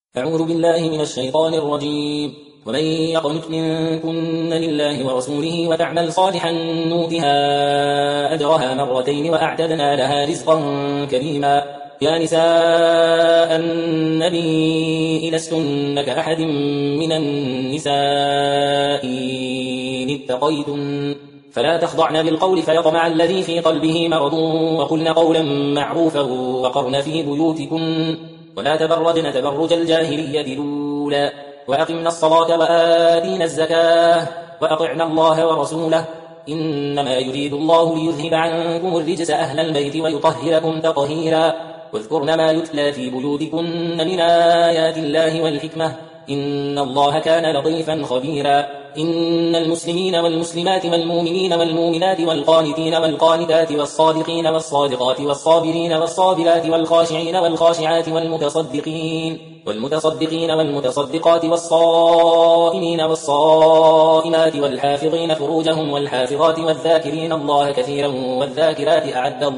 أعوذ بالله من الشيطان الرجيم. ومن يقنت منكن لله ورسوله وتعمل صالحا نؤتها أجرها مرتين وأعتدنا لها رزقا كريما. يا نساء النبي لستن كأحد من النساء إن اتقيتن فلا تخضعن بالقول فيطمع الذي في قلبه مرض وقلن قولا معروفا وقرن في بيوتكن ولا تبرجن تبرج الجاهلية الأولى وأقمنا الصلاة وآتينا الزكاة وأطعنا الله ورسوله إنما يريد الله ليذهب عنكم الرجس أهل البيت ويطهركم تطهيرا. واذكرن ما يتلى في بيوتكن من آيات الله والحكمة إن الله كان لطيفا خبيرا. إن المسلمين والمسلمات والمؤمنين والمؤمنات والقانتين والقانتات والصادقين والصادقات والصابرين والصابرات والخاشعين والخاشعات والمتصدقين والمتصدقات والصائمين والصائمات والحافظين فروجهم والحافظات والذاكرين الله كثيرا والذاكرات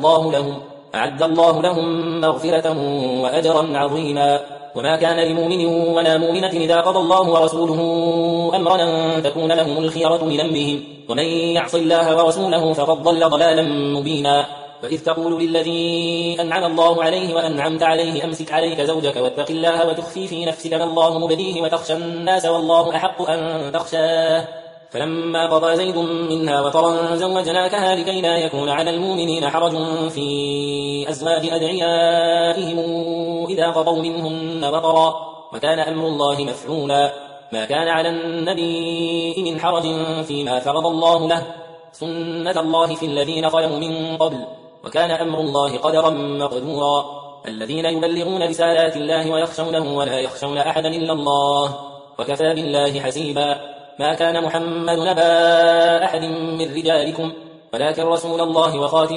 أعد الله لهم مغفرة وأجرا عظيما. وما كان لمؤمن ولا مؤمنة إذا قضى الله ورسوله أمرا أن تكون لهم الخيرة من أمرهم ومن يعص الله ورسوله فقد ضل ضلالا مبينا. وإذ تقول للذي أنعم الله عليه وأنعمت عليه أمسك عليك زوجك واتق الله وتخفي في نفسك ما الله مبديه وتخشى الناس والله أحق أن تخشاه فلما قضى زيد منها وطرا زوجناكها لكي لا يكون على المؤمنين حرج في أزواج أدعيائهم إذا قضوا منهن وطرا وكان أمر الله مفعولا. ما كان على النبي من حرج فيما فرض الله له سنة الله في الذين خلوا من قبل وكان أمر الله قدرا مقدورا. الذين يبلغون رسالات الله ويخشونه ولا يخشون أحدا إلا الله وكفى بالله حسيبا. ما كان محمد نبا أحد من رجالكم ولكن رسول الله وخاتم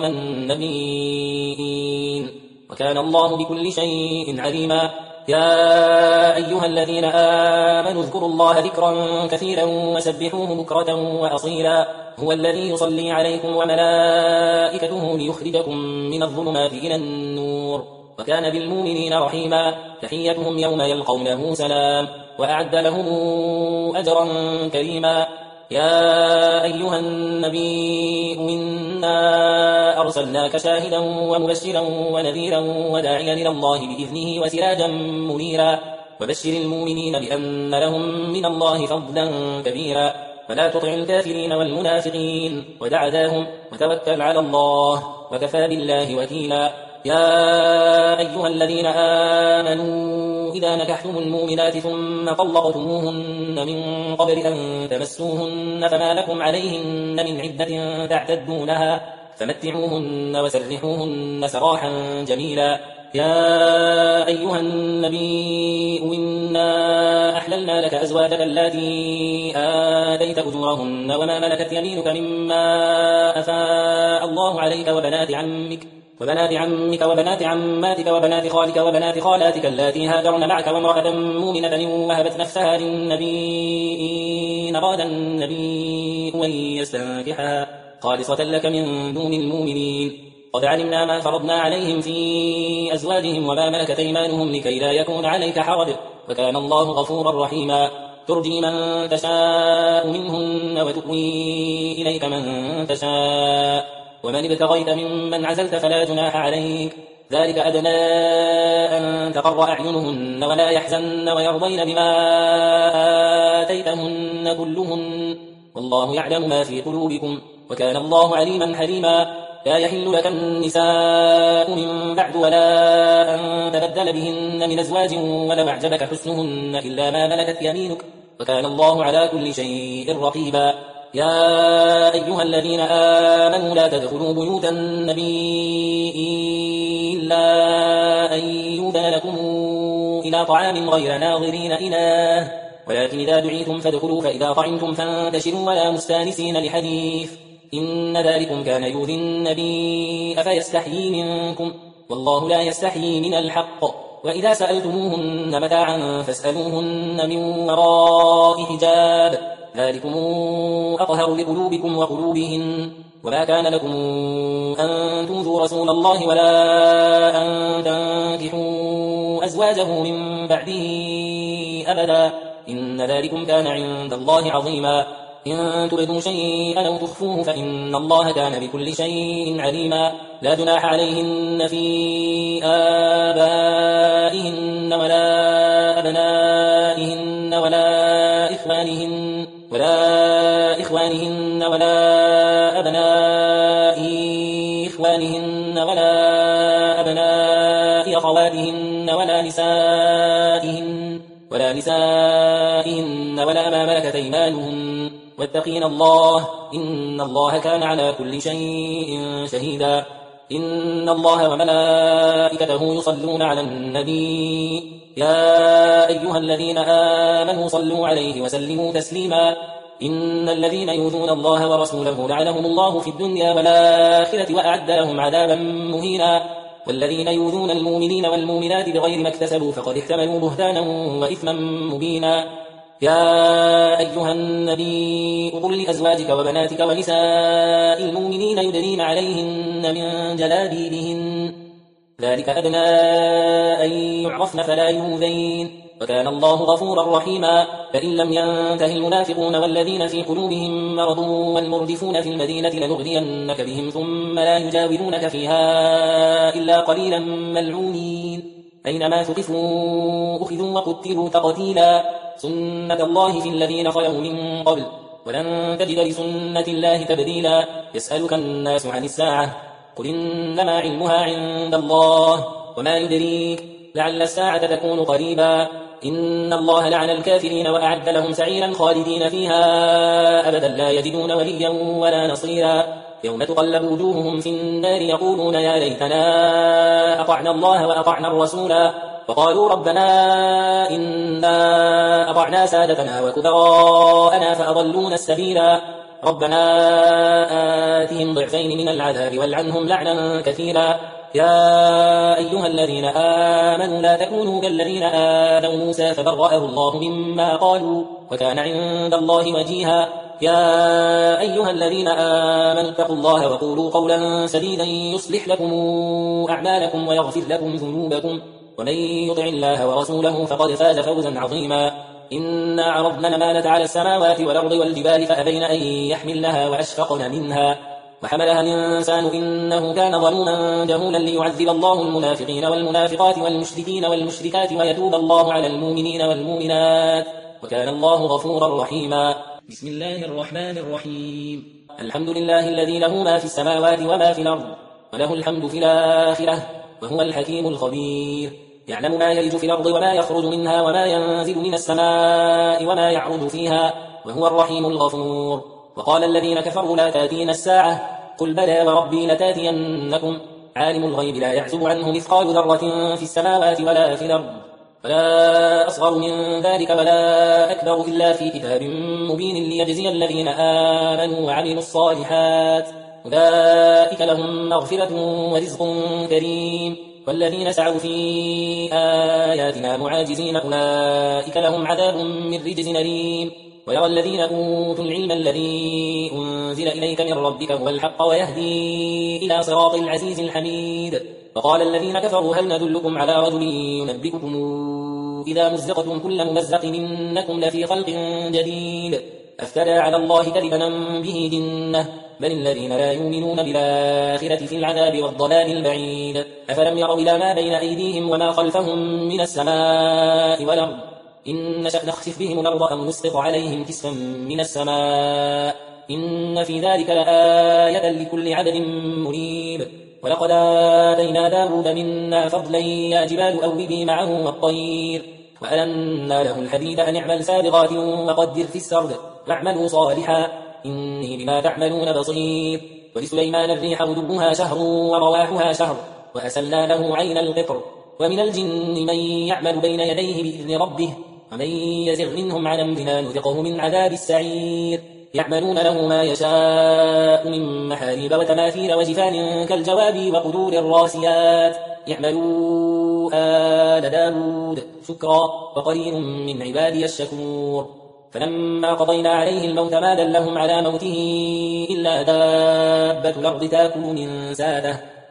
النبيين وكان الله بكل شيء عليما. يا أيها الذين آمنوا اذكروا الله ذكرا كثيرا وسبحوه بكرة وأصيلا. هو الذي يصلي عليكم وملائكته ليخرجكم من الظلمات إلى النور وكان بالمؤمنين رحيما. تحيتهم يوم يلقونه سلام وأعد لهم أجرا كريما. يا أيها النبي إنا أرسلناك شاهدا ومبشرا ونذيرا وداعيا إلى الله بإذنه وسراجا منيرا. وبشر المؤمنين بأن لهم من الله فضلا كبيرا. فلا تطع الكافرين والمنافقين ودع ذاهم وتوكل على الله وكفى بالله وكيلا. يا أيها الذين آمنوا إذا نكحتم المؤمنات ثم طلقتموهن من قبل أن تمسوهن فما لكم عليهن من عدة تعتدونها فمتعوهن وسرحوهن سراحا جميلا. يا أيها النبي إنا أحللنا لك أزواجك اللاتي آتيت أجورهن وما ملكت يمينك مما أفاء الله عليك وبنات عمك وبنات عماتك وبنات خالك وبنات خالاتك اللاتي هاجرن معك وامرأة مؤمنة وهبت نفسها للنبي إن أراد النبي أن يستنكحها خالصة لك من دون المؤمنين. قد علمنا ما فرضنا عليهم في أزواجهم وما ملكت أيمانهم لكي لا يكون عليك حرج وكان الله غفورا رحيما. ترجي من تشاء منهن وتؤوي إليك من تشاء ومن ابتغيت ممن عزلت فلا جناح عليك ذلك أدنى أن تقر أعينهن ولا يحزن ويرضين بما آتيتهن كلهن والله يعلم ما في قلوبكم وكان الله عليما حليما. لا يحل لك النساء من بعد ولا أن تبدل بهن من أزواج ولو أعجبك حسنهن إلا ما ملكت يمينك وكان الله على كل شيء رقيبا. يا أيها الذين آمنوا لا تدخلوا بيوت النبي إلا أن يؤذن لكم إلى طعام غير ناظرين إناه ولكن إذا دعيتم فادخلوا فإذا طعمتم فانتشروا ولا مستانسين لحديث إن ذلكم كان يؤذي النبي أفيستحيي منكم والله لا يستحيي من الحق. وإذا سألتموهن متاعا فاسألوهن من وراء حجاب ذلكم أطهر لقلوبكم وقلوبهن. وما كان لكم أن تؤذوا رسول الله ولا أن تنكحوا أزواجه من بعده أبدا إن ذلكم كان عند الله عظيما إن تبدوا شيئا أو تخفوه فإن الله كان بكل شيء عليما لا جناح عليهن في آبائهن ولا أبنائهن ولا إخوانهن ولا أبناء إخوانهن ولا أبناء أخواتهن ولا نسائهن ولا ما ملكت أيمانهن واتقين الله إن الله كان على كل شيء شهيدا إن الله وملائكته يصلون على النبي يا أيها الذين آمنوا صلوا عليه وسلموا تسليما إن الذين يؤذون الله ورسوله لعنهم الله في الدنيا والآخرة وأعد لهم عذابا مهينا والذين يؤذون المؤمنين والمؤمنات بغير ما اكتسبوا فقد احتملوا بهتانا وإثما مبينا يا أيها النبي قل لأزواجك وبناتك ونساء المؤمنين يدنين عليهن من جلابيبهن ذلك أدنى أن يعرفن فلا يؤذين وكان الله غفورا رحيما فإن لم ينته المنافقون والذين في قلوبهم مرض والمردفون في المدينة لنغرينك بهم ثم لا يجاورونك فيها إلا قليلا ملعونين أينما ثقفوا أخذوا وقتلوا تقتيلا سنة الله في الذين خلوا من قبل ولن تجد لسنة الله تبديلا يسألك الناس عن الساعة قل إنما علمها عند الله وما يدريك لعل الساعة تكون قريبا إن الله لعن الكافرين وأعد لهم سعيرا خالدين فيها أبدا لا يجدون وليا ولا نصيرا يوم تقلب وجوههم في النار يقولون يا ليتنا أطعنا الله وأطعنا الرسولا وقالوا ربنا إنا أطعنا سادتنا وكبراءنا فأضلونا السبيلا ربنا آتهم ضعفين من العذاب والعنهم لعنا كثيرا يا أيها الذين آمنوا لا تكونوا كالذين آذوا موسى فبرأه الله مما قالوا وكان عند الله وجيها يا أيها الذين آمنوا اتقوا الله وقولوا قولا سديدا يصلح لكم أعمالكم ويغفر لكم ذنوبكم ومن يطع الله ورسوله فقد فاز فوزا عظيما إنا عرضنا الأمانة على السماوات والأرض والجبال فأبين أن يحملنها وأشفقن منها وحملها الإنسان إنه كان ظلوما جهولا ليعذب الله المنافقين والمنافقات والمشركين والمشركات ويتوب الله على المؤمنين والمؤمنات وكان الله غفورا رحيما بسم الله الرحمن الرحيم الحمد لله الذي له ما في السماوات وما في الأرض وله الحمد في الآخرة وهو الحكيم الخبير يعلم ما يلج في الأرض وما يخرج منها وما ينزل من السماء وما يعرج فيها وهو الرحيم الغفور وقال الذين كفروا لا تأتينا الساعة قل بلى وربي لتأتينكم عالم الغيب لا يعزب عنه مثقال ذرة في السماوات ولا في الأرض ولا أصغر من ذلك ولا أكبر إلا في كتاب مبين ليجزي الذين آمنوا وعملوا الصالحات أولئك لهم مغفرة ورزق كريم والذين سعوا في آياتنا معاجزين أولئك لهم عذاب من رجز أليم ويرى الذين أوتوا العلم الذي أنزل إليك من ربك هو الحق ويهدي إلى صراط العزيز الحميد وقال الذين كفروا هل ندلكم على رجل ينبئكم إذا مزقتم كل ممزق إنكم لفي خلق جديد أفترى على الله كذبا به جنة بل الذين لا يؤمنون بالآخرة في العذاب والضلال البعيد أفلم يروا إلى ما بين أيديهم وما خلفهم من السماء والأرض إن نشأ نخسف بهم الأرض أو نسقط عليهم كسفا من السماء إن في ذلك لآية لكل عبد منيب ولقد آتينا داود منا فضلا يا جبال أوبي معه والطير وألنا له الحديد أن اعمل سابغات وقدر في السرد واعملوا صالحا إني بما تعملون بصير ولسليمان الريح غدوها شهر ورواحها شهر وأسلنا له عين القطر ومن الجن من يعمل بين يديه بإذن ربه ومن يزغ منهم عن أمرنا نذقه من عذاب السعير يعملون له ما يشاء من محاريب وتماثيل وجفان كالجواب وقدور الراسيات يعملوا آل داود شكرا وقليل من عبادي الشكور فلما قضينا عليه الموت ما دلهم على موته إلا دابة الأرض تاكل من ساته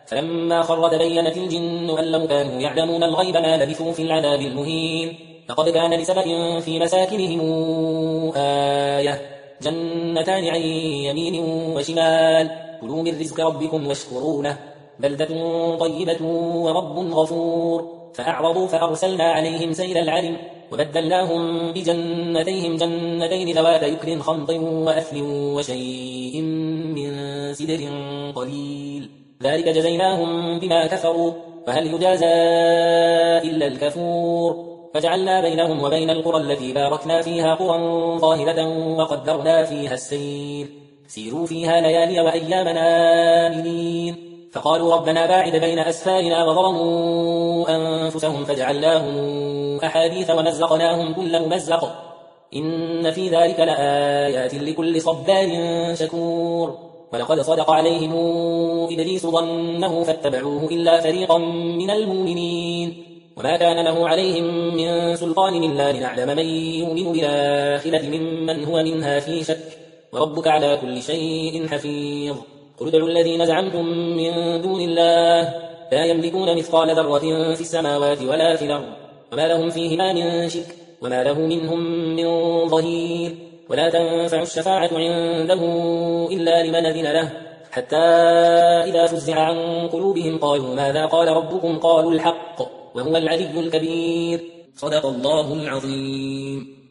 فلما خر تبينت الجن أن لو كانوا يعلمون الغيب ما لبثوا في العذاب المهين. لقد كان لسبأ في مساكنهم آية جنتان عن يمين وشمال كلوا من رزق ربكم واشكروا له بلدة طيبة ورب غفور. فأعرضوا فأرسلنا عليهم سيل العرم وبدلناهم بجنتيهم جنتين ذوات يكر خمط وأثل وشيء من سدر قليل ذلك جزيناهم بما كفروا وهل يجازى إلا الكفور. فجعلنا بينهم وبين القرى التي باركنا فيها قرى ظاهرة وقدرنا فيها السير سيروا فيها ليالي وأيامنا آمنين. فقالوا ربنا باعد بين أسفارنا وظلموا أنفسهم فجعلناهم أحاديث ومزقناهم كل ممزق إن في ذلك لآيات لكل صبار شكور. ولقد صدق عليهم إبليس ظنه فاتبعوه إلا فريقا من المؤمنين وما كان له عليهم من سلطان إلا لنعلم من يؤمن بالآخرة ممن هو منها في شك وربك على كل شيء حفيظ. قل ادعوا الذين زعمتم من دون الله لا يملكون مثقال ذرة في السماوات ولا في الأرض وما لهم فيهما من شرك وما له منهم من ظهير. ولا تنفع الشفاعة عنده إلا لمن أذن له حتى إذا فزع عن قلوبهم قالوا ماذا قال ربكم قالوا الحق وهو العلي الكبير. صدق الله العظيم.